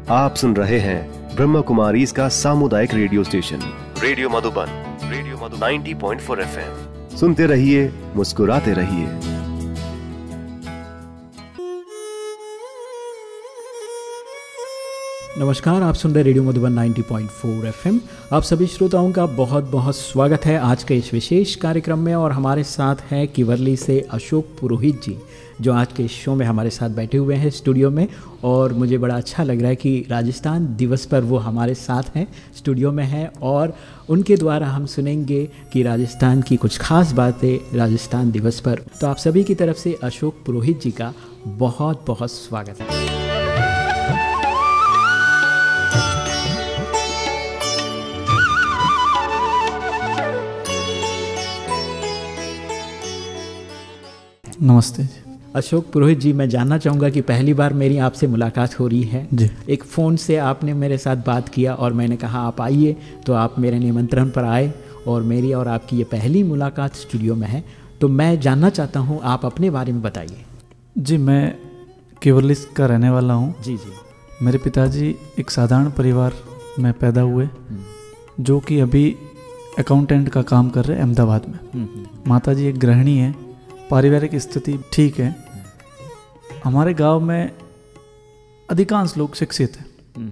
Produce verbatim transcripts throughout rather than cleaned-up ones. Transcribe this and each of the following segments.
आप सुन रहे हैं ब्रह्म कुमारी इसका सामुदायिक radio station radio Madhuban. Radio Madhuban नब्बे पॉइंट चार एफ एम। सुनते रहिए, मुस्कुराते रहिए। नमस्कार, आप सुन रहे रेडियो मधुबन नब्बे पॉइंट चार एफ एम। आप सभी श्रोताओं का बहुत बहुत स्वागत है आज के इस विशेष कार्यक्रम में। और हमारे साथ हैं किवरली से अशोक पुरोहित जी, जो आज के शो में हमारे साथ बैठे हुए हैं स्टूडियो में। और मुझे बड़ा अच्छा लग रहा है कि राजस्थान दिवस पर वो हमारे साथ हैं, स्टूडियो में हैं, और उनके द्वारा हम सुनेंगे कि राजस्थान की कुछ खास बातें राजस्थान दिवस पर। तो आप सभी की तरफ से अशोक पुरोहित जी का बहुत बहुत स्वागत है। नमस्ते अशोक पुरोहित जी, मैं जानना चाहूँगा कि पहली बार मेरी आपसे मुलाकात हो रही है जी। एक फ़ोन से आपने मेरे साथ बात किया और मैंने कहा आप आइए, तो आप मेरे निमंत्रण पर आए और मेरी और आपकी ये पहली मुलाकात स्टूडियो में है। तो मैं जानना चाहता हूँ, आप अपने बारे में बताइए। जी, मैं किवरली का रहने वाला हूँ। जी जी। मेरे पिताजी एक साधारण परिवार में पैदा हुए, जो कि अभी अकाउंटेंट का काम कर रहे हैं अहमदाबाद में। माताजी एक गृहिणी है। पारिवारिक स्थिति ठीक है। हमारे गांव में अधिकांश लोग शिक्षित हैं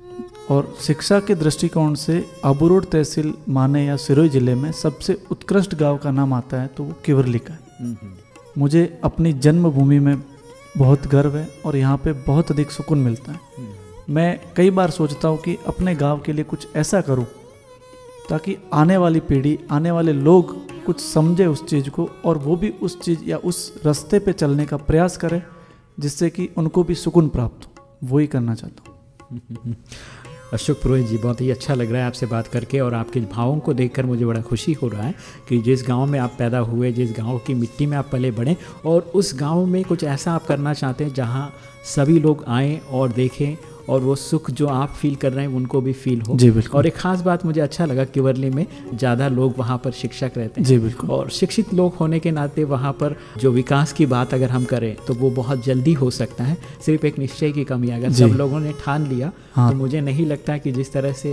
और शिक्षा के दृष्टिकोण से आबू रोड तहसील माने या सिरोही जिले में सबसे उत्कृष्ट गांव का नाम आता है तो वो किवरली का है। मुझे अपनी जन्मभूमि में बहुत गर्व है और यहाँ पे बहुत अधिक सुकून मिलता है। मैं कई बार सोचता हूँ कि अपने गांव के लिए कुछ ऐसा करूँ ताकि आने वाली पीढ़ी, आने वाले लोग कुछ समझे उस चीज़ को और वो भी उस चीज़ या उस रास्ते पे चलने का प्रयास करें, जिससे कि उनको भी सुकून प्राप्त हो। वो ही करना चाहता हूँ। अशोक पुरोहित जी, बहुत ही अच्छा लग रहा है आपसे बात करके और आपके भावों को देखकर मुझे बड़ा खुशी हो रहा है कि जिस गांव में आप पैदा हुए, जिस गांव की मिट्टी में आप पले बढ़े, और उस गांव में कुछ ऐसा आप करना चाहते हैं जहां सभी लोग आएँ और देखें और वो सुख जो आप फील कर रहे हैं उनको भी फील हो। जी बिल्कुल। और एक ख़ास बात मुझे अच्छा लगा, किवरली में ज़्यादा लोग वहाँ पर शिक्षक रहते हैं। जी बिल्कुल। और शिक्षित लोग होने के नाते वहाँ पर जो विकास की बात अगर हम करें तो वो बहुत जल्दी हो सकता है। सिर्फ एक निश्चय की कमी, अगर सब लोगों ने ठान लिया हाँ। तो मुझे नहीं लगता कि जिस तरह से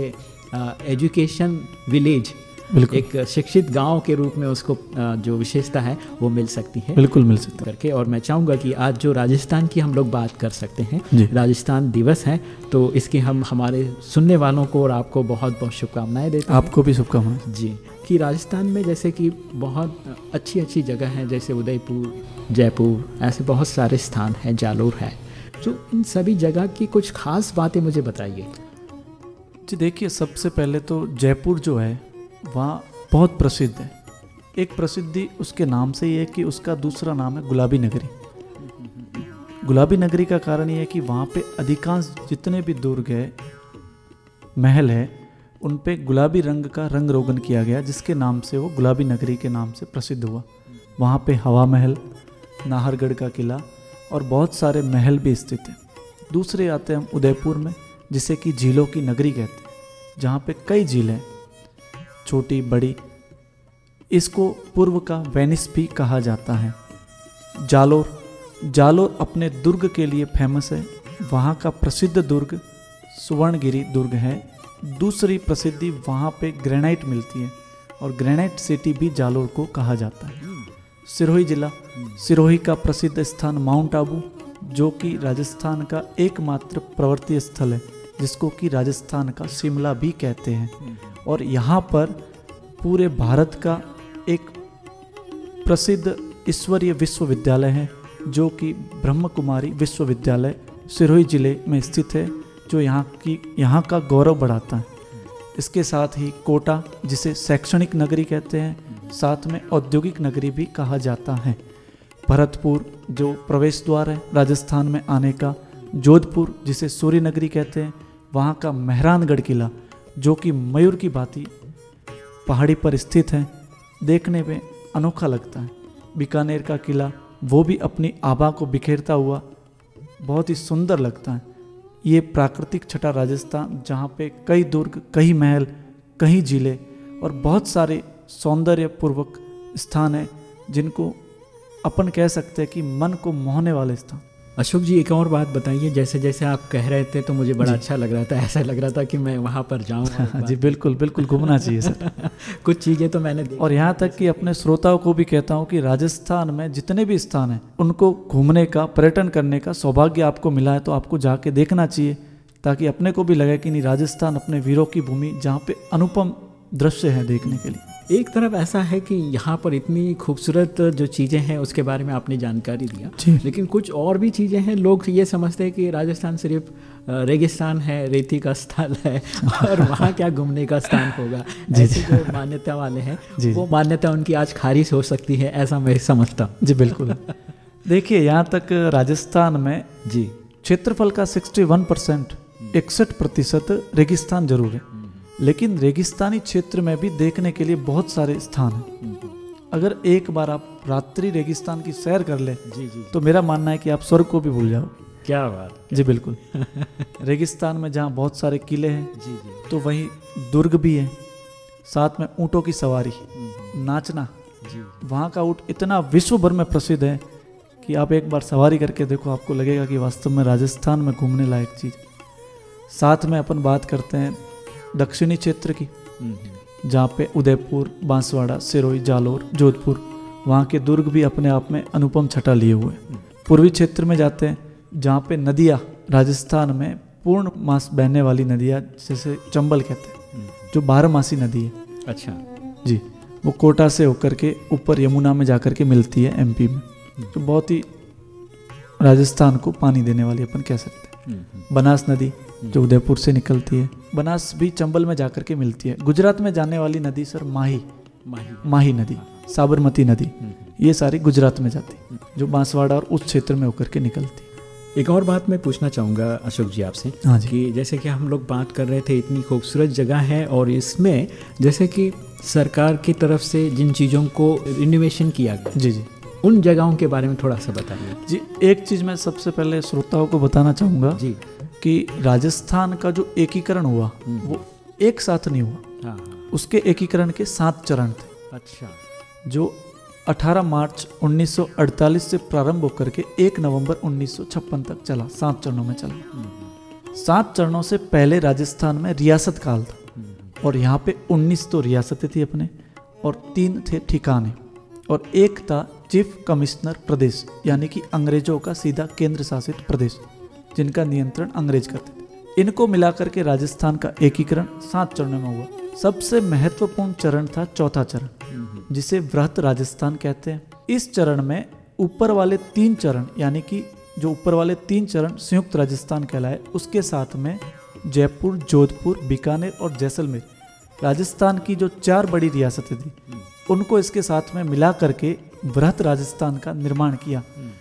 एजुकेशन विलेज, एक शिक्षित गांव के रूप में उसको जो विशेषता है वो मिल सकती है। बिल्कुल मिल सकती है करके। और मैं चाहूँगा कि आज जो राजस्थान की हम लोग बात कर सकते हैं, राजस्थान दिवस है, तो इसकी हम हमारे सुनने वालों को और आपको बहुत बहुत शुभकामनाएं देते हैं। आपको भी शुभकामनाएं जी। कि राजस्थान में जैसे कि बहुत अच्छी अच्छी जगह हैं, जैसे उदयपुर, जयपुर, ऐसे बहुत सारे स्थान हैं, जालोर है, तो इन सभी जगह की कुछ खास बातें मुझे बताइए। जी देखिए, सबसे पहले तो जयपुर जो है वहाँ बहुत प्रसिद्ध है। एक प्रसिद्धि उसके नाम से ही है कि उसका दूसरा नाम है गुलाबी नगरी। गुलाबी नगरी का कारण ये है कि वहाँ पे अधिकांश जितने भी दुर्ग है, महल है, उन पे गुलाबी रंग का रंग रोगन किया गया, जिसके नाम से वो गुलाबी नगरी के नाम से प्रसिद्ध हुआ। वहाँ पे हवा महल, नाहरगढ़ का किला और बहुत सारे महल भी स्थित हैं। दूसरे आते हैं हम उदयपुर में, जिसे कि झीलों की नगरी कहते हैं, जहाँ पे कई झीलें, छोटी बड़ी। इसको पूर्व का वेनिस भी कहा जाता है। जालोर जालोर अपने दुर्ग के लिए फेमस है। वहाँ का प्रसिद्ध दुर्ग सुवर्णगिरी दुर्ग है। दूसरी प्रसिद्धि वहाँ पे ग्रेनाइट मिलती है और ग्रेनाइट सिटी भी जालोर को कहा जाता है। सिरोही जिला, सिरोही का प्रसिद्ध स्थान माउंट आबू, जो कि राजस्थान का एकमात्र प्रवर्ती स्थल है, जिसको कि राजस्थान का शिमला भी कहते हैं। और यहाँ पर पूरे भारत का एक प्रसिद्ध ईश्वरीय विश्वविद्यालय है, जो कि ब्रह्म कुमारी विश्वविद्यालय सिरोही जिले में स्थित है, जो यहाँ की यहाँ का गौरव बढ़ाता है। इसके साथ ही कोटा, जिसे शैक्षणिक नगरी कहते हैं, साथ में औद्योगिक नगरी भी कहा जाता है। भरतपुर जो प्रवेश द्वार है राजस्थान में आने का। जोधपुर, जिसे सूर्य नगरी कहते हैं, वहाँ का मेहरानगढ़ किला, जो कि मयूर की भांति पहाड़ी पर स्थित है, देखने में अनोखा लगता है। बीकानेर का किला, वो भी अपनी आभा को बिखेरता हुआ बहुत ही सुंदर लगता है। ये प्राकृतिक छटा राजस्थान, जहाँ पे कई दुर्ग, कई महल, कई झीलें और बहुत सारे सौंदर्यपूर्वक स्थान हैं, जिनको अपन कह सकते हैं कि मन को मोहने वाले स्थान। अशोक जी, एक और बात बताइए, जैसे जैसे आप कह रहे थे तो मुझे बड़ा अच्छा लग रहा था, ऐसा लग रहा था कि मैं वहाँ पर जाऊँ। जी बिल्कुल बिल्कुल, घूमना चाहिए सर। कुछ चीज़ें तो मैंने और यहाँ तक कि अपने श्रोताओं को भी कहता हूँ कि राजस्थान में जितने भी स्थान हैं उनको घूमने का, पर्यटन करने का सौभाग्य आपको मिला है तो आपको जाके देखना चाहिए, ताकि अपने को भी लगे कि नहीं, राजस्थान अपने वीरों की भूमि, जहाँ पे अनुपम दृश्य हैं देखने के लिए। एक तरफ ऐसा है कि यहाँ पर इतनी खूबसूरत जो चीज़ें हैं उसके बारे में आपने जानकारी दिया, लेकिन कुछ और भी चीज़ें हैं। लोग ये समझते हैं कि राजस्थान सिर्फ रेगिस्तान है, रेती का स्थल है और वहाँ क्या घूमने का स्थान होगा। ऐसे जो मान्यता वाले हैं वो मान्यता उनकी आज खारिज हो सकती है, ऐसा मैं समझता हूँ। जी बिल्कुल। देखिए, यहाँ तक राजस्थान में जी क्षेत्रफल का इकसठ परसेंट इकसठ प्रतिशत रेगिस्तान जरूर है, लेकिन रेगिस्तानी क्षेत्र में भी देखने के लिए बहुत सारे स्थान हैं। अगर एक बार आप रात्रि रेगिस्तान की सैर कर ले जी जी तो मेरा मानना है कि आप स्वर्ग को भी भूल जाओ। क्या बात, जी बिल्कुल। रेगिस्तान में जहाँ बहुत सारे किले हैं जी जी, तो वहीं दुर्ग भी है, साथ में ऊँटों की सवारी, नाचना जी, वहाँ का ऊँट इतना विश्व भर में प्रसिद्ध है कि आप एक बार सवारी करके देखो, आपको लगेगा कि वास्तव में राजस्थान में घूमने लायक चीज़। साथ में अपन बात करते हैं दक्षिणी क्षेत्र की, जहाँ पे उदयपुर, बांसवाड़ा, सिरोही, जालोर, जोधपुर, वहाँ के दुर्ग भी अपने आप में अनुपम छटा लिए हुए हैं। पूर्वी क्षेत्र में जाते हैं जहाँ पे नदियाँ, राजस्थान में पूर्ण मास बहने वाली नदियाँ, जैसे चंबल कहते हैं, जो बारहमासी नदी है। अच्छा जी, वो कोटा से होकर के ऊपर यमुना में जाकर के मिलती है एमपी में, तो बहुत ही राजस्थान को पानी देने वाली अपन कह सकते हैं। बनास नदी जो उदयपुर से निकलती है, बनास भी चंबल में जाकर के मिलती है। गुजरात में जाने वाली नदी सर माही माही माही नदी, साबरमती नदी, ये सारी गुजरात में जाती, जो बांसवाड़ा और उस क्षेत्र में होकर के निकलती। एक और बात मैं पूछना चाहूँगा अशोक जी आपसे, हाँ जी, कि जैसे कि हम लोग बात कर रहे थे, इतनी खूबसूरत जगह है और इसमें जैसे कि सरकार की तरफ से जिन चीज़ों को रिनोवेशन किया गया, जी जी, उन जगहों के बारे में थोड़ा सा बताइए। जी, एक चीज़ मैं सबसे पहले श्रोताओं को बताना चाहूँगा जी, कि राजस्थान का जो एकीकरण हुआ वो एक साथ नहीं हुआ। हाँ, उसके एकीकरण के सात चरण थे। अच्छा, जो अठारह मार्च उन्नीस सौ अड़तालीस से प्रारंभ होकर के एक नवंबर उन्नीस सौ छप्पन तक चला, सात चरणों में चला। सात चरणों से पहले राजस्थान में रियासत काल था, और यहाँ पे उन्नीस तो रियासतें थी अपने, और तीन थे ठिकाने, और एक था चीफ कमिश्नर प्रदेश, यानी कि अंग्रेजों का सीधा केंद्र शासित प्रदेश, जिनका नियंत्रण अंग्रेज करते थे। इनको मिलाकर के राजस्थान का एकीकरण सात चरणों में हुआ। सबसे महत्वपूर्ण चरण था चौथा चरण, जिसे वृहत राजस्थान कहते हैं। इस चरण में ऊपर वाले तीन चरण, यानी कि जो ऊपर वाले तीन चरण संयुक्त राजस्थान कहलाए, उसके साथ में जयपुर, जोधपुर, बीकानेर और जैसलमेर, राजस्थान की जो चार बड़ी रियासतें थी, उनको इसके साथ में मिला करके वृहत राजस्थान का निर्माण किया।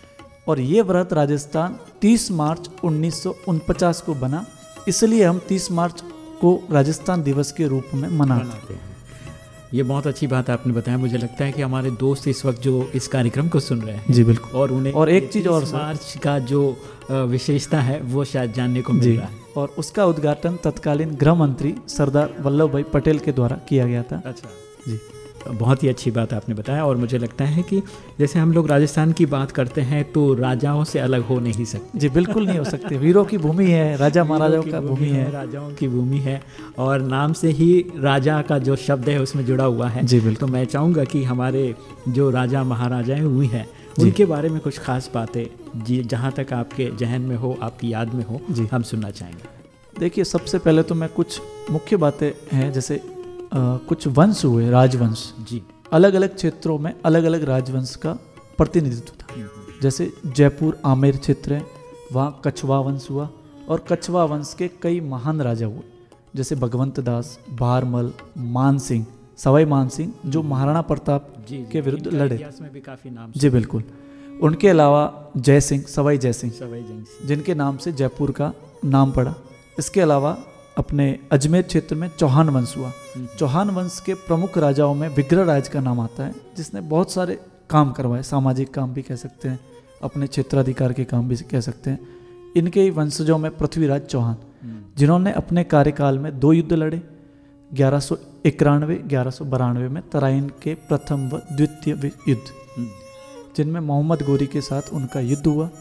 और ये वृहत राजस्थान तीस मार्च उन्नीस सौ उनचास को बना, इसलिए हम तीस मार्च को राजस्थान दिवस के रूप में मनाते हैं। ये बहुत अच्छी बात आपने बताया। मुझे लगता है कि हमारे दोस्त इस वक्त जो इस कार्यक्रम को सुन रहे हैं, जी बिल्कुल, और उन्हें और एक चीज़ और, मार्च का जो विशेषता है वो शायद जानने को मिल रहा है, और उसका उद्घाटन तत्कालीन गृह मंत्री सरदार वल्लभ भाई पटेल के द्वारा किया गया था। अच्छा जी, बहुत ही अच्छी बात आपने बताया। और मुझे लगता है कि जैसे हम लोग राजस्थान की बात करते हैं तो राजाओं से अलग हो नहीं सकते। जी बिल्कुल नहीं हो सकते। वीरों की भूमि है, राजा महाराजाओं का भूमि है, राजाओं की भूमि है, और नाम से ही राजा का जो शब्द है उसमें जुड़ा हुआ है। जी बिल्कुल। तो मैं चाहूँगा कि हमारे जो राजा महाराजाएं हुई हैं उनके बारे में कुछ खास बातें जी जहाँ तक आपके जहन में हो, आपकी याद में हो, जी हम सुनना चाहेंगे। देखिए, सबसे पहले तो मैं कुछ मुख्य बातें हैं, जैसे आ, कुछ वंश हुए, राजवंश जी, अलग अलग क्षेत्रों में अलग अलग राजवंश का प्रतिनिधित्व था। जैसे जयपुर आमेर क्षेत्र है, वहाँ कछवा वंश हुआ, और कछवा वंश के कई महान राजा हुए, जैसे भगवंत दास, भारमल, मान सिंह, सवाई मान सिंह, जो महाराणा प्रताप जी, के विरुद्ध लड़े, में भी काफी नाम जी बिल्कुल। उनके अलावा जय सिंह, सवाई जय सिंह, सवाई जय सिंह, जिनके नाम से जयपुर का नाम पड़ा। इसके अलावा अपने अजमेर क्षेत्र में चौहान वंश हुआ। चौहान वंश के प्रमुख राजाओं में विग्रहराज का नाम आता है, जिसने बहुत सारे काम करवाए, सामाजिक काम भी कह सकते हैं, अपने क्षेत्राधिकार के काम भी कह सकते हैं। इनके ही वंशजों में पृथ्वीराज चौहान, जिन्होंने अपने कार्यकाल में दो युद्ध लड़े, ग्यारह सौ इक्यानवे ग्यारह सौ बारानवे में तराइन के प्रथम व द्वितीय युद्ध, जिनमें मोहम्मद गोरी के साथ उनका युद्ध हुआ।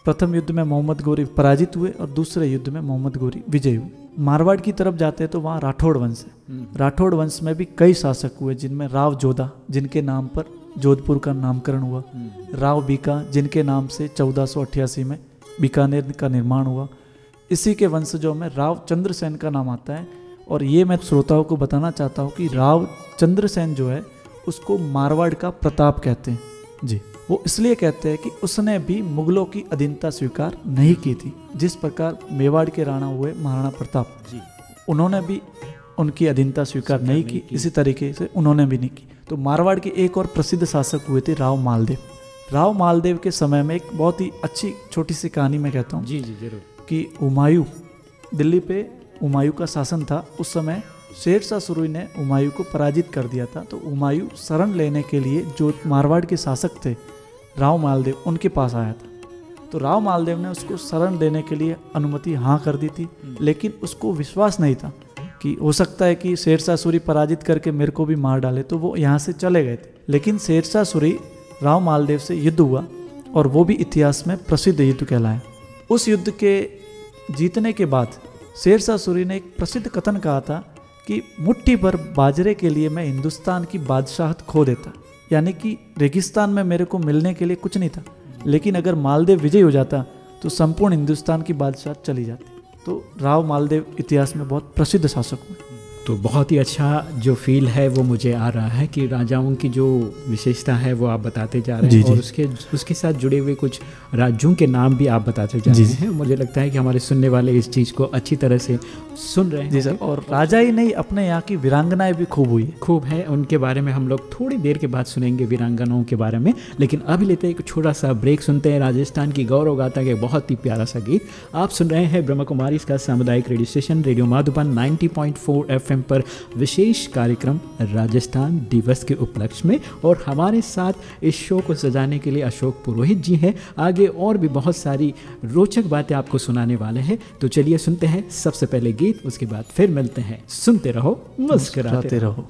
प्रथम युद्ध में मोहम्मद गोरी पराजित हुए और दूसरे युद्ध में मोहम्मद गोरी विजयी हुए। मारवाड़ की तरफ जाते हैं तो वहाँ राठौड़ वंश है। राठौड़ वंश में भी कई शासक हुए, जिनमें राव जोधा जिनके नाम पर जोधपुर का नामकरण हुआ, राव बीका जिनके नाम से चौदह सौ अट्ठासी में बीकानेर का निर्माण हुआ। इसी के वंशजों में राव चंद्रसेन का नाम आता है। और ये मैं श्रोताओं को बताना चाहता हूँ कि राव चंद्रसेन जो है उसको मारवाड़ का प्रताप कहते हैं जी। वो इसलिए कहते हैं कि उसने भी मुगलों की अधीनता स्वीकार नहीं की थी, जिस प्रकार मेवाड़ के राणा हुए महाराणा प्रताप जी, उन्होंने भी उनकी अधीनता स्वीकार नहीं की, इसी तरीके से उन्होंने भी नहीं की। तो मारवाड़ के एक और प्रसिद्ध शासक हुए थे राव मालदेव। राव मालदेव के समय में एक बहुत ही अच्छी छोटी सी कहानी मैं कहता हूँ जी जी जरूर, कि हुमायूं, दिल्ली पे हुमायूं का शासन था उस समय। शेर शाह सूरी ने हुमायूं को पराजित कर दिया था। तो हुमायूं शरण लेने के लिए जो मारवाड़ के शासक थे राव मालदेव, उनके पास आया था। तो राव मालदेव ने उसको शरण देने के लिए अनुमति हाँ कर दी थी, लेकिन उसको विश्वास नहीं था कि हो सकता है कि शेर शाह सूरी पराजित करके मेरे को भी मार डाले, तो वो यहाँ से चले गए थे। लेकिन शेर शाह सूरी राव मालदेव से युद्ध हुआ और वो भी इतिहास में प्रसिद्ध युद्ध कहलाया। उस युद्ध के जीतने के बाद शेर शाह सूरी ने एक प्रसिद्ध कथन कहा था कि मुट्ठी भर बाजरे के लिए मैं हिंदुस्तान की बादशाहत खो देता, यानी कि रेगिस्तान में मेरे को मिलने के लिए कुछ नहीं था, लेकिन अगर मालदेव विजय हो जाता तो संपूर्ण हिंदुस्तान की बादशाहत चली जाती। तो राव मालदेव इतिहास में बहुत प्रसिद्ध शासक हुए। तो बहुत ही अच्छा जो फील है वो मुझे आ रहा है कि राजाओं की जो विशेषता है वो आप बताते जा रहे हैं, और उसके उसके साथ जुड़े हुए कुछ राज्यों के नाम भी आप बताते जा रहे हैं। मुझे लगता है कि हमारे सुनने वाले इस चीज़ को अच्छी तरह से सुन रहे हैं जी सर। और राजा ही नहीं, अपने यहाँ की वीरांगनाएं भी खूब हुई है। खूब है, उनके बारे में हम लोग थोड़ी देर के बाद सुनेंगे, वीरांगनाओं के बारे में। लेकिन अभी लेते हैं एक छोटा सा ब्रेक, सुनते हैं राजस्थान की गौरव गाथा के बहुत ही प्यारा सा गीत। आप सुन रहे हैं ब्रह्म कुमारी इसका सामुदायिक radio station radio Madhuban ninety point four F M पर विशेष कार्यक्रम राजस्थान दिवस के उपलक्ष्य में। और हमारे साथ इस शो को सजाने के लिए अशोक पुरोहित जी हैं। आगे और भी बहुत सारी रोचक बातें आपको सुनाने वाले हैं। तो चलिए सुनते हैं सबसे पहले गीत, उसके बाद फिर मिलते हैं। सुनते रहो, मुस्कुराते रहो।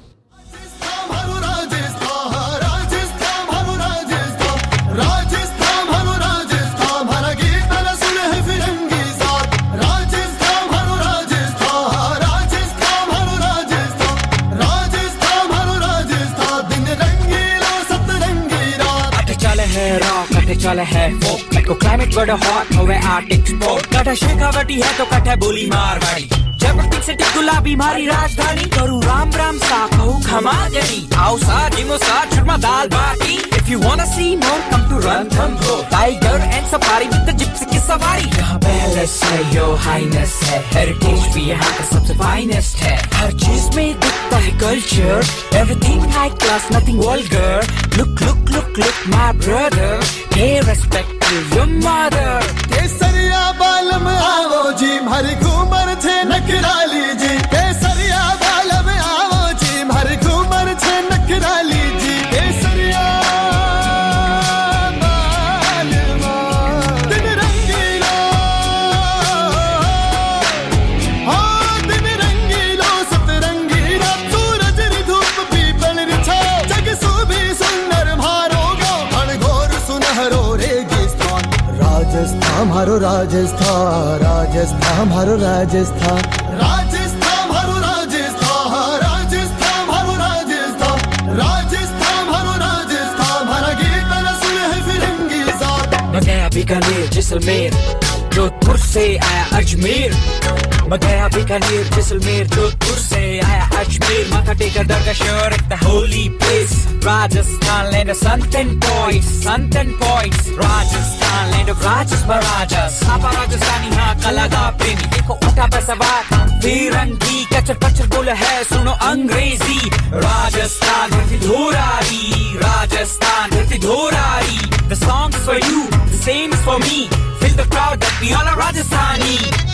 चले है वो को क्लाइमेट बड़ा हॉट होवे आर्टिक स्पोर्ट कटा शेखावटी है तो कटा बोली मारवाड़ी जबरदस्त से गुलाबी मारी राजधानी करूं राम राम सा कहूं खमा जनी आओ सा जिमो सा चुरमा दाल बाटी if you wanna see more come to Ranthambore tiger and safari with the gypsy की सवारी यहाँ पैलेस है यो हाइनेस है हेरिटेज भी यहाँ का सबसे फाइनेस्ट है हर चीज में दिखता है culture everything high class nothing vulgar look look look look my brother pay respect to your mother केसरिया बालम आवो जी भर घूमर छे नखराली जी केसरिया बालम आवो जी भर घूमर छे नखराली जी केसरिया बालम दिन रंगीलो हो दिन रंगीलो सतरंगीला सूरज री धूप पीपल री छाव जग सुभी सुंदर भारो गाँव अणघोर सुनहरो रेगिस्तान राजस्थान हमारो राजस्थान राजस्थान हमारो राजस्थान राजस्थान हमारो राजस्थान राजस्थान हमारो राजस्थान राजस्थान हमारो राजस्थान हमारा गीत न सुने है फिरंगी ज़ात मैं गया बीकानेर जैसलमेर जोधपुर से आया अजमेर मैं गया बीकानेर जैसलमेर जोधपुर से आया अजमेर माथा टेकर दरगाह शहर the holy place Rajasthan land of sun and points sun and points Rajasthan land of rajas maharajas आपा राजस्थानी हाँ कलागा प्रेमी देखो उठा पर सवार फिरंगी कचर पचर बोले है सुनो अंग्रेजी राजस्थान धरती धोरारी राजस्थान धरती धोरारी the song is for you the same is for me feel the crowd that we all are Rajasthani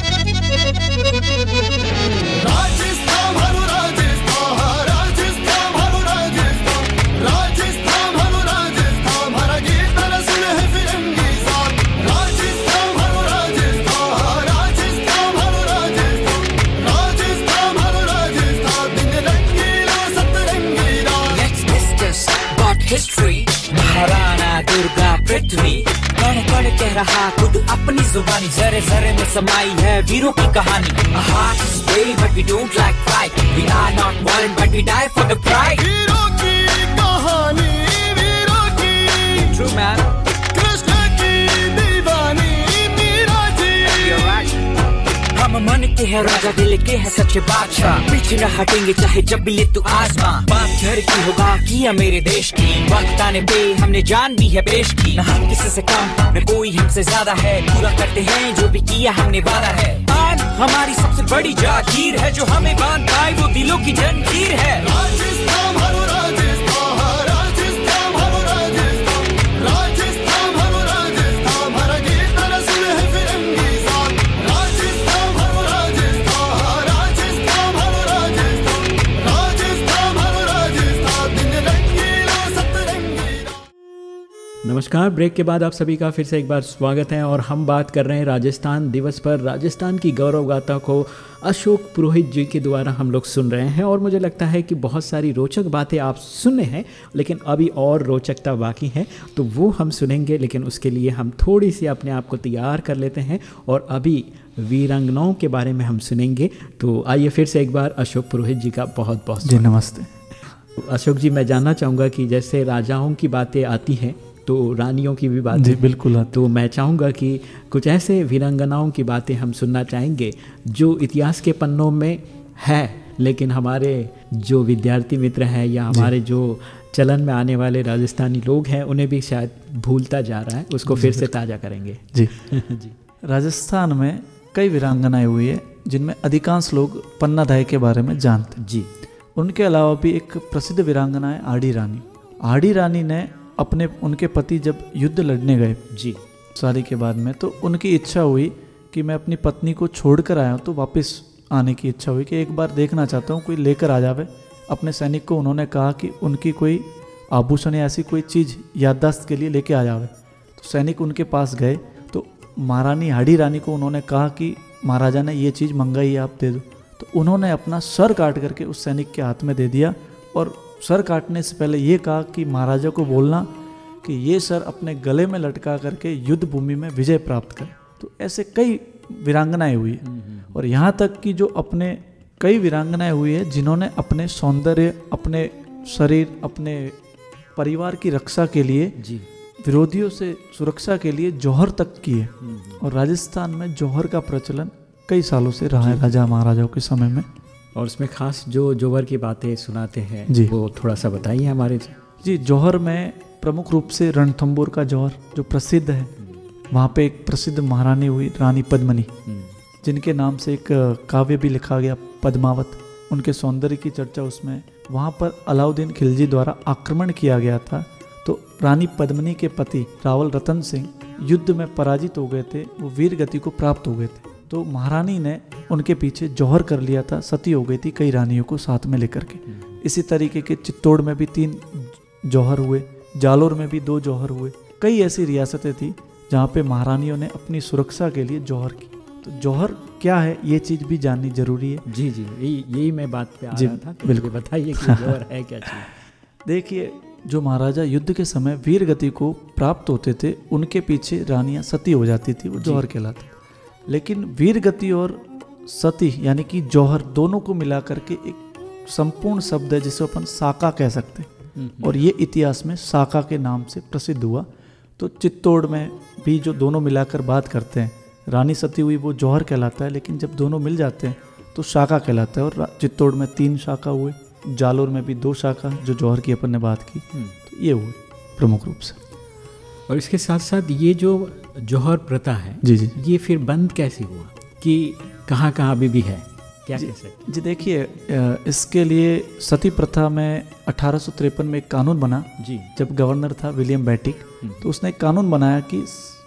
Rajasthan हमारो राजस्थान राजस्थान हमारो राजस्थान राजस्थान हमारो राजस्थान हमारा गीत न सुने है फिरंगी ज़ात राजस्थान हमारो राजस्थान राजस्थान हमारो राजस्थान राजस्थान हमारो राजस्थान दिन रंगीला सतरंगीला let's discuss about history Maharana Durga Prithvi कण कण कह रहा खुद अपनी जुबानी, जरे जरे में समाई है वीरों की कहानी. A heart is brave but we don't like fight. We are not violent but we die for the pride. वीरों की कहानी, वीरों की. True man. कृष्ण की दीवानी मीरा जी. You're right. हम मन के है राजा, दिल के है सच्चे बादशाह, पीछे न हटेंगे चाहे जब भी ले तू आसमां. बात घर की होगा किया मेरे देश की, वक्त आने पे हमने जान भी है पेश की. न हम किसी से कम न कोई हमसे ज्यादा है, पूरा करते हैं जो भी किया हमने वादा है. आज हमारी सबसे बड़ी जागीर है, जो हमें बांध पाए वो दिलों की जंजीर है. राजस्थान हरो राजस्थान, राजस्थान हरो राजस्थान, राजस्थान हरो राजस्थान, हर गीत न सुने है फिरंगी साथ. राजस्थान हरो राजस्थान, राजस्थान हरो राजस्थान, राजस्थान हरो राजस्थान, दिन रंगीला सतरंगी. नमस्कार, ब्रेक के बाद आप सभी का फिर से एक बार स्वागत है और हम बात कर रहे हैं राजस्थान दिवस पर. राजस्थान की गौरव गाथा को अशोक पुरोहित जी के द्वारा हम लोग सुन रहे हैं और मुझे लगता है कि बहुत सारी रोचक बातें आप सुने हैं, लेकिन अभी और रोचकता बाकी है तो वो हम सुनेंगे. लेकिन उसके लिए हम थोड़ी सी अपने आप को तैयार कर लेते हैं और अभी वीरांगनाओं के बारे में हम सुनेंगे. तो आइए फिर से एक बार अशोक पुरोहित जी का बहुत बहुत जी नमस्ते. अशोक जी, मैं जानना चाहूँगा कि जैसे राजाओं की बातें आती हैं तो रानियों की भी बात जी बिल्कुल. तो मैं चाहूँगा कि कुछ ऐसे वीरांगनाओं की बातें हम सुनना चाहेंगे जो इतिहास के पन्नों में है, लेकिन हमारे जो विद्यार्थी मित्र हैं या हमारे जो चलन में आने वाले राजस्थानी लोग हैं उन्हें भी शायद भूलता जा रहा है, उसको फिर से ताज़ा करेंगे. जी जी. राजस्थान में कई वीरांगनाएं हुई है जिनमें अधिकांश लोग पन्नाधाय के बारे में जानते हैं. जी. उनके अलावा भी एक प्रसिद्ध वीरांगना है आड़ी रानी. आड़ी रानी ने अपने उनके पति जब युद्ध लड़ने गए जी शादी के बाद में, तो उनकी इच्छा हुई कि मैं अपनी पत्नी को छोड़कर आया हूँ, तो वापस आने की इच्छा हुई कि एक बार देखना चाहता हूँ कोई लेकर आ जावे. अपने सैनिक को उन्होंने कहा कि उनकी कोई आभूषण या ऐसी कोई चीज़ याददाश्त के लिए लेके आ जावे. तो सैनिक उनके पास गए तो महारानी आड़ी रानी को उन्होंने कहा कि महाराजा ने ये चीज़ मंगाई है, आप दे दो. तो उन्होंने अपना सर काट करके उस सैनिक के हाथ में दे दिया और सर काटने से पहले ये कहा कि महाराजा को बोलना कि ये सर अपने गले में लटका करके युद्ध भूमि में विजय प्राप्त करे. तो ऐसे कई वीरांगनाएं हुई है और यहाँ तक कि जो अपने कई वीरांगनाएं हुई है जिन्होंने अपने सौंदर्य, अपने शरीर, अपने परिवार की रक्षा के लिए जी विरोधियों से सुरक्षा के लिए जौहर तक की है. और राजस्थान में जौहर का प्रचलन कई सालों से रहा है राजा महाराजाओं के समय में. और उसमें खास जो जौहर की बातें सुनाते हैं जी वो थोड़ा सा बताइए हमारे. जी जौहर में प्रमुख रूप से रणथंबोर का जौहर जो प्रसिद्ध है. वहाँ पे एक प्रसिद्ध महारानी हुई रानी पद्मिनी, जिनके नाम से एक काव्य भी लिखा गया पद्मावत. उनके सौंदर्य की चर्चा उसमें. वहाँ पर अलाउद्दीन खिलजी द्वारा आक्रमण किया गया था तो रानी पद्मिनी के पति रावल रतन सिंह युद्ध में पराजित हो गए थे, वो वीर गति को प्राप्त हो गए थे. तो महारानी ने उनके पीछे जौहर कर लिया था, सती हो गई थी कई रानियों को साथ में लेकर के. इसी तरीके के चित्तौड़ में भी तीन जौहर हुए, जालोर में भी दो जौहर हुए. कई ऐसी रियासतें थी जहाँ पे महारानियों ने अपनी सुरक्षा के लिए जौहर की. तो जौहर क्या है ये चीज़ भी जाननी जरूरी है. जी जी यही यही मैं बात पे आ जी, रहा था. तो बिल्कुल. मुझे बताइए कि जौहर है क्या चीज़. देखिए, जो महाराजा युद्ध के समय वीर गति को प्राप्त होते थे उनके पीछे रानियाँ सती हो जाती थी, वो जौहर कहलाते. लेकिन वीर गति और सती यानी कि जौहर दोनों को मिला करके एक संपूर्ण शब्द है जिसे अपन साका कह सकते हैं. और ये इतिहास में साका के नाम से प्रसिद्ध हुआ. तो चित्तौड़ में भी जो दोनों मिलाकर बात करते हैं, रानी सती हुई वो जौहर कहलाता है, लेकिन जब दोनों मिल जाते हैं तो शाखा कहलाता है. और चित्तौड़ में तीन शाखा हुए, जालोर में भी दो शाखा जो जौहर की अपन ने बात की. तो ये हुए प्रमुख रूप से. और इसके साथ साथ ये जो जौहर प्रथा है जी जी ये फिर बंद कैसे हुआ कि कहाँ कहाँ अभी भी है, क्या जी, कह सकते. जी देखिए, इसके लिए सती प्रथा में अठारह सौ तिरपन में एक कानून बना. जी जब गवर्नर था विलियम बैटिक, तो उसने एक कानून बनाया कि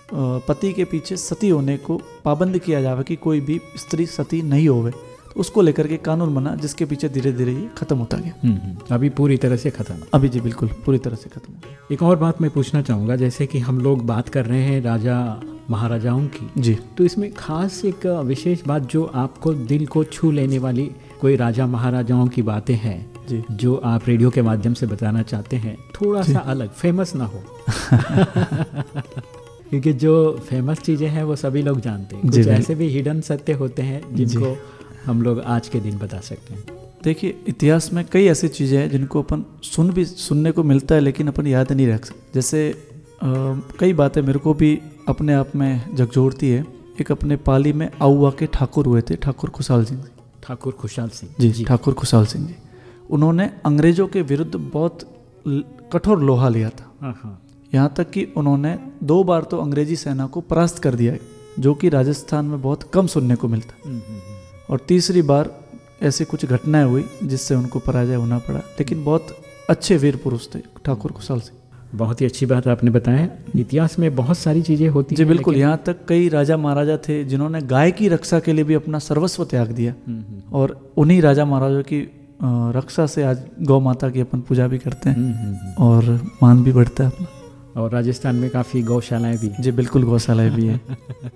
पति के पीछे सती होने को पाबंद किया जावे कि कोई भी स्त्री सती नहीं होवे. तो उसको लेकर के कानून बना जिसके पीछे धीरे धीरे ये खत्म होता गया. हम्म, हम्म, अभी पूरी तरह से खत्म. अभी जी बिल्कुल पूरी तरह से खत्म हो गया. एक और बात मैं पूछना चाहूँगा, जैसे कि हम लोग बात कर रहे हैं राजा महाराजाओं की, जी तो इसमें खास एक विशेष बात जो आपको दिल को छू लेने वाली कोई राजा महाराजाओं की बातें हैं जी जो आप रेडियो के माध्यम से बताना चाहते हैं, थोड़ा सा अलग, फेमस ना हो. क्योंकि जो फेमस चीज़ें हैं वो सभी लोग जानते हैं, जी, कुछ बिल्कुल। ऐसे भी हिडन सत्य होते हैं जिनको हम लोग आज के दिन बता सकते हैं। देखिए, इतिहास में कई ऐसी चीज़ें हैं जिनको अपन सुन भी सुनने को मिलता है लेकिन अपन याद नहीं रख सकते। जैसे अ, कई बातें मेरे को भी अपने आप में झकझोरती है। एक अपने पाली में आउआ के ठाकुर हुए थे, ठाकुर खुशहाल सिंह जी। ठाकुर खुशहाल सिंह जी, ठाकुर खुशहाल सिंह जी। उन्होंने अंग्रेज़ों के विरुद्ध बहुत ल- कठोर लोहा लिया था। हाँ हाँ। यहाँ तक कि उन्होंने दो बार तो अंग्रेजी सेना को परास्त कर दिया है, जो कि राजस्थान में बहुत कम सुनने को मिलता है। हम्म, हम्म, हम्म। और तीसरी बार ऐसी कुछ घटनाएं हुई जिससे उनको पराजय होना पड़ा, लेकिन बहुत अच्छे वीर पुरुष थे ठाकुर खुशहाल सिंह। बहुत ही अच्छी बात आपने बताया। इतिहास में बहुत सारी चीज़ें होती जी हैं, बिल्कुल। लेकिन- यहाँ तक कई राजा महाराजा थे जिन्होंने गाय की रक्षा के लिए भी अपना सर्वस्व त्याग दिया, हम्म, हम्म, और उन्हीं राजा महाराजों की अ, रक्षा से आज गौ माता की अपन पूजा भी करते हैं हम्म, हम्म, हम्म। और मान भी बढ़ता है अपना। और राजस्थान में काफ़ी गौशालाएं भी हैं। जी बिल्कुल, गौशालाएं भी हैं।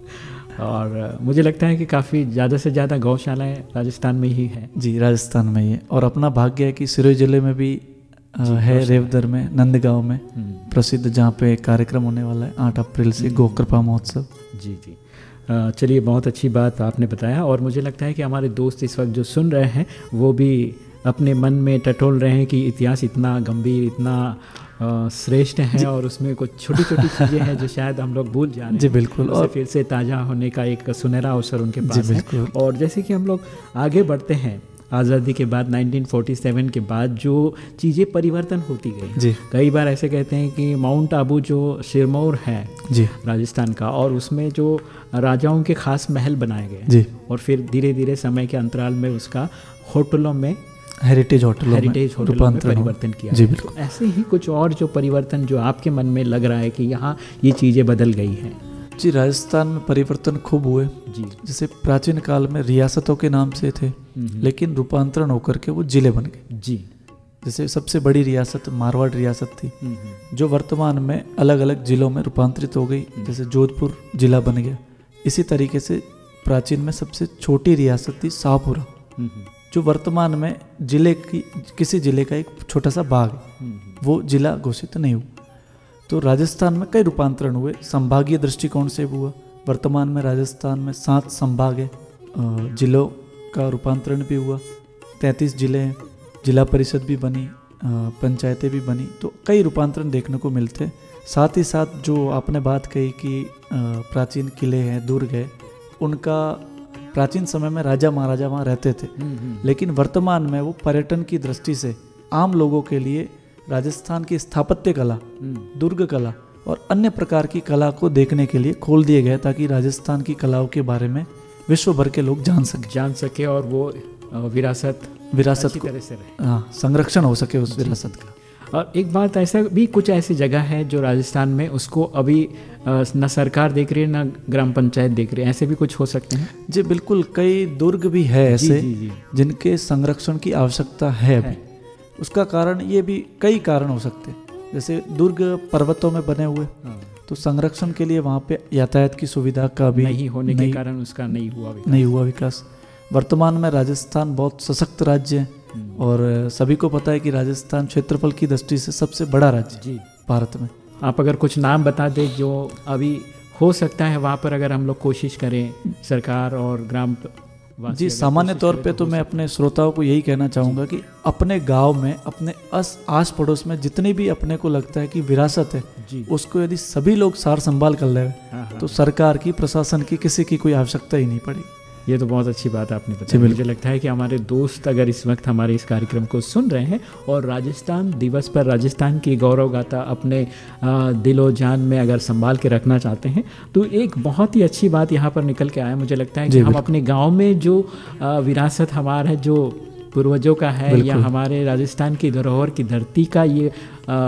और अ, मुझे लगता है कि काफ़ी ज़्यादा से ज़्यादा गौशालाएं राजस्थान में ही हैं। जी, राजस्थान में ही है। और अपना भाग्य है कि सिरोही जिले में भी अ, है, रेवदर में, नंदगांव में हम्म, प्रसिद्ध, जहाँ पे कार्यक्रम होने वाला है आठ अप्रैल से, गौ कृपा महोत्सव। जी जी। अ, चलिए, बहुत अच्छी बात आपने बताया। और मुझे लगता है कि हमारे दोस्त इस वक्त जो सुन रहे हैं वो भी अपने मन में टटोल रहे हैं कि इतिहास इतना गंभीर, इतना अ, श्रेष्ठ है और उसमें कुछ छोटी छोटी चीज़ें हैं जो शायद हम लोग भूल जा रहे हैं। जी बिल्कुल। उसे और फिर से ताज़ा होने का एक सुनहरा अवसर उनके पास है। बिल्कुल। और जैसे कि हम लोग आगे बढ़ते हैं, आज़ादी के बाद नाइनटीन फोर्टी सेवन के बाद जो चीज़ें परिवर्तन होती गई, जी कई बार ऐसे कहते हैं कि माउंट आबू जो सिरमौर है जी राजस्थान का, और उसमें जो राजाओं के खास महल बनाए गए, जी और फिर धीरे धीरे समय के अंतराल में उसका होटलों में, हेरिटेज होटलों हेरिटेज में होटलों में रूपांतरण हुआ। परिवर्तन किया जी गया। बिल्कुल। तो ऐसे ही कुछ और जो परिवर्तन जो आपके मन में लग रहा है कि यहाँ ये चीज़ें बदल गई हैं। जी, राजस्थान में परिवर्तन खूब हुए। जी। जैसे प्राचीन काल में रियासतों के नाम से थे, लेकिन रूपांतरण होकर के वो जिले बन गए। जी। जैसे सबसे बड़ी रियासत मारवाड़ रियासत थी, हम्म, हम्म, जो वर्तमान में अलग अलग जिलों में रूपांतरित हो गई। जैसे जोधपुर जिला बन गया। इसी तरीके से प्राचीन में सबसे छोटी रियासत थी शाहपुरा, हम्म, हम्म, जो वर्तमान में जिले की किसी जिले का एक छोटा सा भाग है, हम्म, वो जिला घोषित नहीं हुआ। तो राजस्थान में कई रूपांतरण हुए, संभागीय दृष्टिकोण से हुआ। वर्तमान में राजस्थान में सात संभाग है, अ, जिलों का रूपांतरण भी हुआ, तैंतीस जिले हैं, जिला परिषद भी बनी, अ, पंचायतें भी बनी। तो कई रूपांतरण देखने को मिलते हैं। साथ ही साथ जो आपने बात कही कि अ, प्राचीन किले हैं, दुर्ग है, उनका प्राचीन समय में राजा महाराजा वहाँ रहते थे, हम्म, हम्म, लेकिन वर्तमान में वो पर्यटन की दृष्टि से आम लोगों के लिए राजस्थान की स्थापत्य कला, हम्म, दुर्ग कला और अन्य प्रकार की कला को देखने के लिए खोल दिए गए, ताकि राजस्थान की कलाओं के बारे में विश्व भर के लोग जान सकें, जान सके और वो अ, विरासत विरासत अच्छी को तरह से रहे। हाँ, संरक्षण हो सके उस विरासत का। और एक बात, ऐसा भी कुछ ऐसी जगह है जो राजस्थान में उसको अभी अ, न सरकार देख रही है न ग्राम पंचायत देख रही है, ऐसे भी कुछ हो सकते हैं? जी बिल्कुल, कई दुर्ग भी है ऐसे जी, जी। जिनके संरक्षण की आवश्यकता है अभी। उसका कारण ये भी कई कारण हो सकते हैं। जैसे दुर्ग पर्वतों में बने हुए, हाँ। तो संरक्षण के लिए वहाँ पे यातायात की सुविधा का भी नहीं होने के नहीं- कारण उसका नहीं हुआ विकास। नहीं हुआ विकास। वर्तमान में राजस्थान बहुत सशक्त राज्य है, और सभी को पता है कि राजस्थान क्षेत्रफल की दृष्टि से सबसे बड़ा राज्य जी। भारत में। आप अगर कुछ नाम बता दें जो अभी हो सकता है वहाँ पर, अगर हम लोग कोशिश करें, सरकार और ग्राम वासी जी, अगर सामान्य कोशिश तौर करें पे तो हो मैं अपने श्रोताओं को यही कहना चाहूँगा कि अपने गांव में, अपने अस आस पड़ोस में जितनी भी अपने को लगता है कि विरासत है, जी। उसको यदि सभी लोग सार संभाल कर ले, हाँ, हाँ। तो सरकार की, प्रशासन की, किसी की कोई आवश्यकता ही नहीं पड़ी। ये तो बहुत अच्छी बात आपने जी, बताई। बिल्कुल। मुझे लगता है कि हमारे दोस्त अगर इस वक्त हमारे इस कार्यक्रम को सुन रहे हैं और राजस्थान दिवस पर राजस्थान की गौरव गाथा अपने अ, दिलो जान में अगर संभाल के रखना चाहते हैं, तो एक बहुत ही अच्छी बात यहाँ पर निकल के आया। मुझे लगता है कि जी, हम बिल्कुल। अपने गाँव में जो अ, विरासत हमारा जो पूर्वजों का है, या बिल्कुल। हमारे राजस्थान की धरोहर की धरती का ये अ,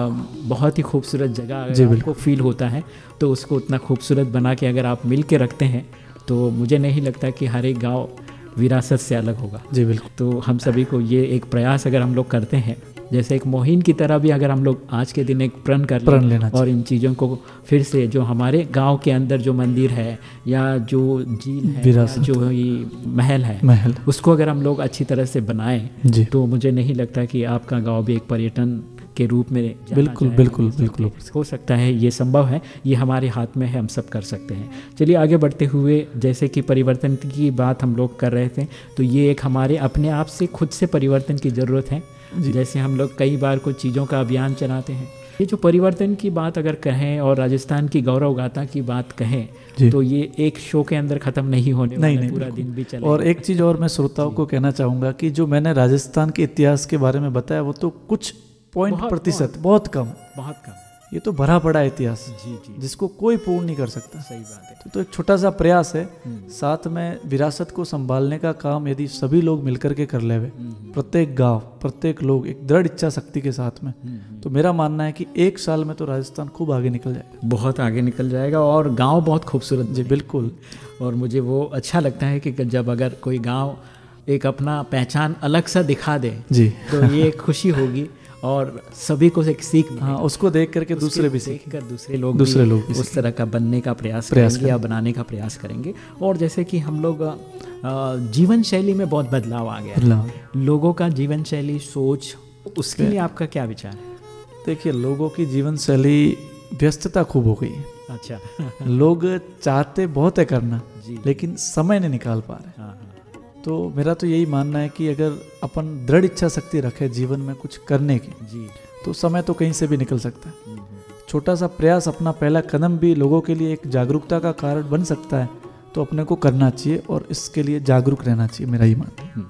बहुत ही खूबसूरत जगह जी, अगर बिल्कुल। आपको फील होता है, तो उसको उतना खूबसूरत बना के अगर आप मिल के रखते हैं, तो मुझे नहीं लगता कि हर एक गाँव विरासत से अलग होगा। जी बिल्कुल। तो हम सभी को ये एक प्रयास अगर हम लोग करते हैं, जैसे एक मुहिम की तरह भी अगर हम लोग आज के दिन एक प्रण कर प्रण लें लेना और इन चीज़ों को फिर से, जो हमारे गांव के अंदर जो मंदिर है या जो झील है या विरासत। जो ये महल है, महल। उसको अगर हम लोग अच्छी तरह से बनाएं, जी। तो मुझे नहीं लगता कि आपका गांव भी एक पर्यटन के रूप में जाना बिल्कुल जाए, बिल्कुल हम बिल्कुल हो सकता है, ये संभव है, ये हमारे हाथ में है, हम सब कर सकते हैं। चलिए आगे बढ़ते हुए, जैसे कि परिवर्तन की बात हम लोग कर रहे थे, तो ये एक हमारे अपने आप से खुद से परिवर्तन की ज़रूरत है। जैसे हम लोग कई बार कुछ चीज़ों का अभियान चलाते हैं, ये जो परिवर्तन की बात अगर कहें और राजस्थान की गौरव गाथा की बात कहें तो ये एक शो के अंदर ख़त्म नहीं होने वाला, नहीं, पूरा दिन भी चलेगा। और एक चीज़ और मैं श्रोताओं को कहना चाहूँगा कि जो मैंने राजस्थान के इतिहास के बारे में बताया वो तो कुछ पॉइंट प्रतिशत, बहुत कम बहुत कम, ये तो भरा पड़ा इतिहास जी जी, जिसको कोई पूर्ण नहीं कर सकता। सही बात है। तो, तो एक छोटा सा प्रयास है, साथ में विरासत को संभालने का काम यदि सभी लोग मिलकर के कर ले, प्रत्येक गांव, प्रत्येक लोग एक दृढ़ इच्छा शक्ति के साथ में, तो मेरा मानना है कि एक साल में तो राजस्थान खूब आगे निकल जाएगा, बहुत आगे निकल जाएगा। और गांव बहुत खूबसूरत, जी बिल्कुल। और मुझे वो अच्छा लगता है कि जब अगर कोई गांव एक अपना पहचान अलग सा दिखा दे जी तो ये एक खुशी होगी और सभी को एक सीख, हाँ, उसको देख करके दूसरे भी सीख कर दूसरे लोग दूसरे भी लोग भी उस तरह का बनने का प्रयास, प्रयास करेंगे या बनाने का प्रयास करेंगे। और जैसे कि हम लोग जीवन शैली में बहुत बदलाव आ गया, लोगों का जीवन शैली, सोच, उसके लिए आपका क्या विचार है? देखिए, लोगों की जीवन शैली, व्यस्तता खूब हो गई है। अच्छा लोग चाहते बहुत है करना, लेकिन समय नहीं निकाल पा रहे। तो मेरा तो यही मानना है कि अगर अपन दृढ़ इच्छा शक्ति रखे जीवन में कुछ करने की जी, तो समय तो कहीं से भी निकल सकता है। छोटा सा प्रयास, अपना पहला कदम भी लोगों के लिए एक जागरूकता का कारण बन सकता है, तो अपने को करना चाहिए और इसके लिए जागरूक रहना चाहिए, मेरा ही मानना है।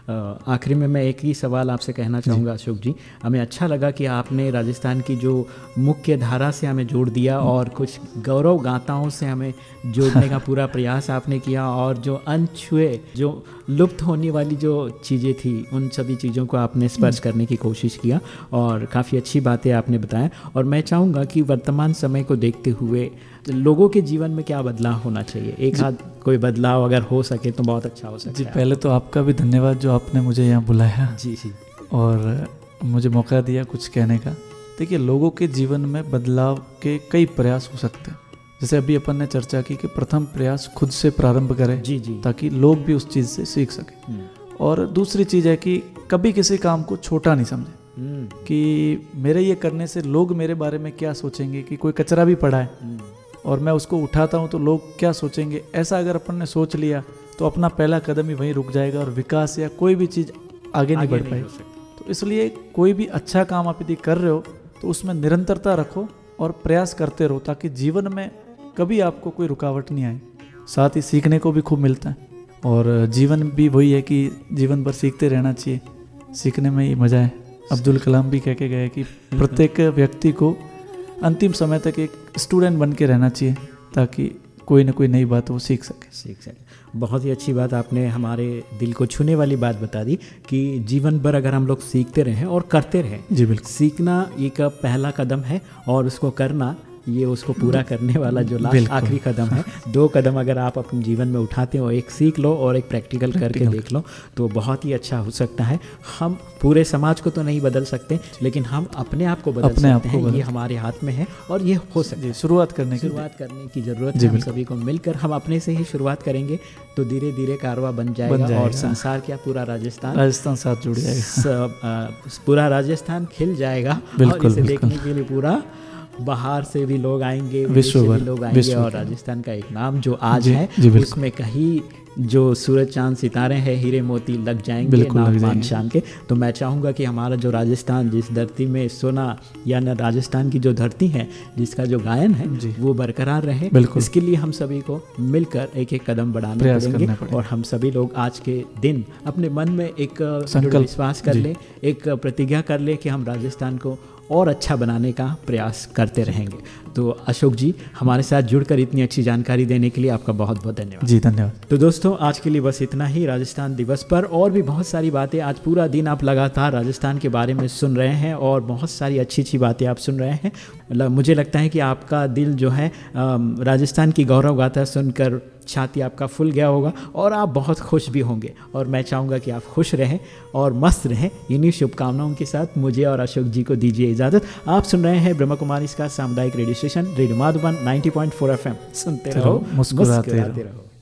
आखिरी में मैं एक ही सवाल आपसे कहना चाहूँगा अशोक जी, हमें अच्छा लगा कि आपने राजस्थान की जो मुख्य धारा से हमें जोड़ दिया और कुछ गौरव गाथाओं से हमें जोड़ने का पूरा प्रयास आपने किया, और जो अनछुए, जो लुप्त होने वाली जो चीज़ें थी, उन सभी चीज़ों को आपने स्पर्श करने की कोशिश किया और काफ़ी अच्छी बातें आपने बताया। और मैं चाहूँगा कि वर्तमान समय को देखते हुए लोगों के जीवन में क्या बदलाव होना चाहिए, एक आध कोई बदलाव अगर हो सके तो बहुत अच्छा हो सकता जी। है। पहले तो आपका भी धन्यवाद जो आपने मुझे यहाँ बुलाया जी जी, और मुझे मौका दिया कुछ कहने का। देखिए, लोगों के जीवन में बदलाव के कई प्रयास हो सकते हैं। जैसे अभी अपन ने चर्चा की कि प्रथम प्रयास खुद से प्रारंभ करें, जी जी, ताकि लोग भी उस चीज़ से सीख सकें। और दूसरी चीज़ है कि कभी किसी काम को छोटा नहीं समझें कि मेरे ये करने से लोग मेरे बारे में क्या सोचेंगे, कि कोई कचरा भी पड़ा है और मैं उसको उठाता हूँ तो लोग क्या सोचेंगे, ऐसा अगर अपन ने सोच लिया तो अपना पहला कदम ही वहीं रुक जाएगा और विकास या कोई भी चीज़ आगे नहीं बढ़ पाएगी। तो इसलिए कोई भी अच्छा काम आप यदि कर रहे हो तो उसमें निरंतरता रखो और प्रयास करते रहो, ताकि जीवन में कभी आपको कोई रुकावट नहीं आए। साथ ही सीखने को भी खूब मिलता है, और जीवन भी वही है कि जीवन भर सीखते रहना चाहिए, सीखने में ही मज़ा है। अब्दुल कलाम भी कह के गए कि प्रत्येक व्यक्ति को अंतिम समय तक एक स्टूडेंट बन के रहना चाहिए, ताकि कोई ना कोई नई बात वो सीख सके सीख सके बहुत ही अच्छी बात आपने हमारे दिल को छूने वाली बात बता दी कि जीवन भर अगर हम लोग सीखते रहें और करते रहें। जी बिल्कुल। सीखना एक पहला कदम है और उसको करना ये उसको पूरा करने वाला जो लास्ट आखिरी कदम है। दो कदम अगर आप अपने जीवन में उठाते हो, एक सीख लो और एक प्रैक्टिकल करके देख लो, तो बहुत ही अच्छा हो सकता है। हम पूरे समाज को तो नहीं बदल सकते, लेकिन हम अपने आप को बदल अपने सकते हैं। ये हमारे हाथ में है और ये हो सकता है। शुरुआत करने की शुरुआत करने की जरूरत है। हम सभी को मिलकर हम अपने से ही शुरुआत करेंगे तो धीरे धीरे कारवा बन जाएगा, बन जाएगा। और संसार क्या, पूरा राजस्थान राजस्थान साथ जुड़ जाएगा, पूरा राजस्थान खिल जाएगा। और इसे देखने के लिए पूरा बाहर से भी लोग आएंगे, विश्व भर लोग आएंगे, और राजस्थान का एक नाम जो आज है उसमें कहीं जो सूरज चांद सितारे हैं, हीरे मोती लग जाएंगे नाम मान शान के। तो मैं चाहूँगा कि हमारा जो राजस्थान, जिस धरती में सोना या न राजस्थान की जो धरती है जिसका जो गायन है वो बरकरार रहे, इसके लिए हम सभी को मिलकर एक एक कदम बढ़ाने पड़ेंगे। और हम सभी लोग आज के दिन अपने मन में एक विश्वास कर ले, एक प्रतिज्ञा कर ले कि हम राजस्थान को और अच्छा बनाने का प्रयास करते रहेंगे। तो अशोक जी, हमारे साथ जुड़कर इतनी अच्छी जानकारी देने के लिए आपका बहुत बहुत धन्यवाद। जी धन्यवाद। तो दोस्तों, आज के लिए बस इतना ही। राजस्थान दिवस पर और भी बहुत सारी बातें, आज पूरा दिन आप लगातार राजस्थान के बारे में सुन रहे हैं और बहुत सारी अच्छी अच्छी बातें आप सुन रहे हैं। मुझे लगता है कि आपका दिल जो है राजस्थान की गौरव गाथा सुनकर छाती आपका फूल गया होगा और आप बहुत खुश भी होंगे। और मैं चाहूँगा कि आप खुश रहें और मस्त रहें। इन्हीं शुभकामनाओं के साथ मुझे और अशोक जी को दीजिए इजाज़त। आप सुन रहे हैं ब्रह्मा कुमारी इसका सामुदायिक radio station radio Madhuban ninety point four F M. सुनते रहो, मुस्कुराते रहो।